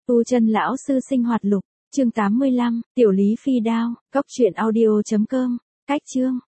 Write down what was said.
Tu chân lão sư sinh hoạt lục, chương 85, tiểu lý phi đao, cóc truyện audio.com, cách chương.